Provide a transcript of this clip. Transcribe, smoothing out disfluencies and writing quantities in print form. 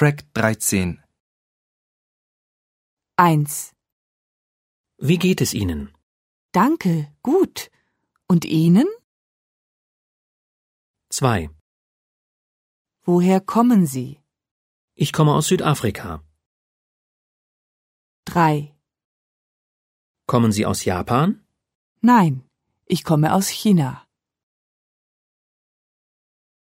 Track 13. 1. Wie geht es Ihnen? Danke, gut. Und Ihnen? 2. Woher kommen Sie? Ich komme aus Südafrika. 3. Kommen Sie aus Japan? Nein, ich komme aus China.